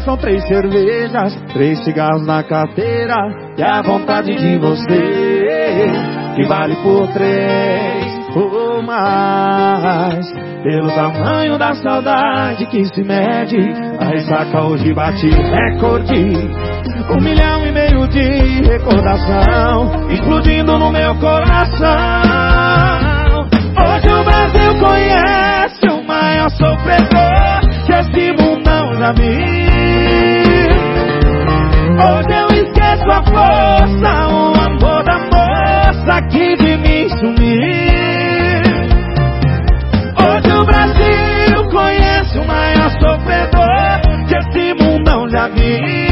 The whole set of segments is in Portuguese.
são 3 cervejas, 3 cigarros na carteira e a vontade de você que vale por 3 ou mais. Pelo tamanho da saudade que se mede, a ressaca hoje bate recorde. 1,5 milhão de recordação explodindo no meu coração. Hoje o Brasil conhece o maior sofredor que esse mundão já viu. Hoje eu esqueço a força, o amor da moça que de mim sumiu. Hoje o Brasil conhece o maior sofredor que esse mundão já viu.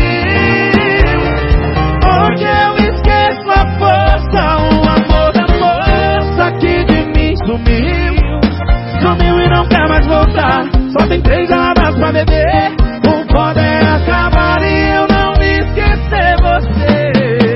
Hoje eu esqueço a força, o amor da moça que de mim sumiu. Sumiu e não quer mais voltar. Só tem 3 horas pra beber. O foda é acabar e eu não esquecer você.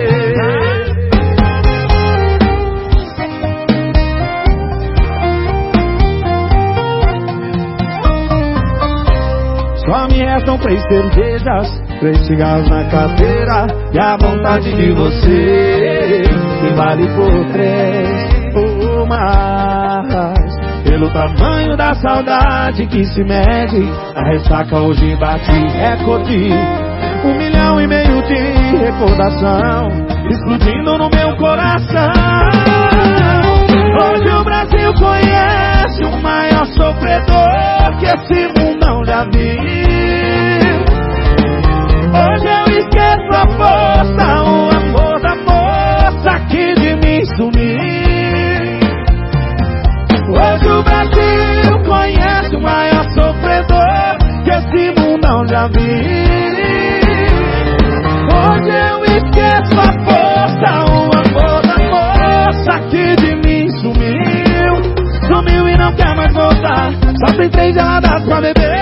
Só me restam 3 cervejas, 3 cigarros na carteira e a vontade de você que vale por 3 ou mais. Pelo tamanho da saudade que se mede, a ressaca hoje bate recorde. 1,5 milhão de recordação explodindo no meu coração. Hoje o Brasil conhece o maior sofredor que esse mundão já viu. Hoje eu esqueço a força, o amor da moça que de mim sumiu. Hoje o Brasil conhece o maior sofredor que esse mundão já viu. Hoje eu esqueço a força, o amor da moça que de mim sumiu. Sumiu e não quer mais voltar. Só tem 3 geladas pra beber.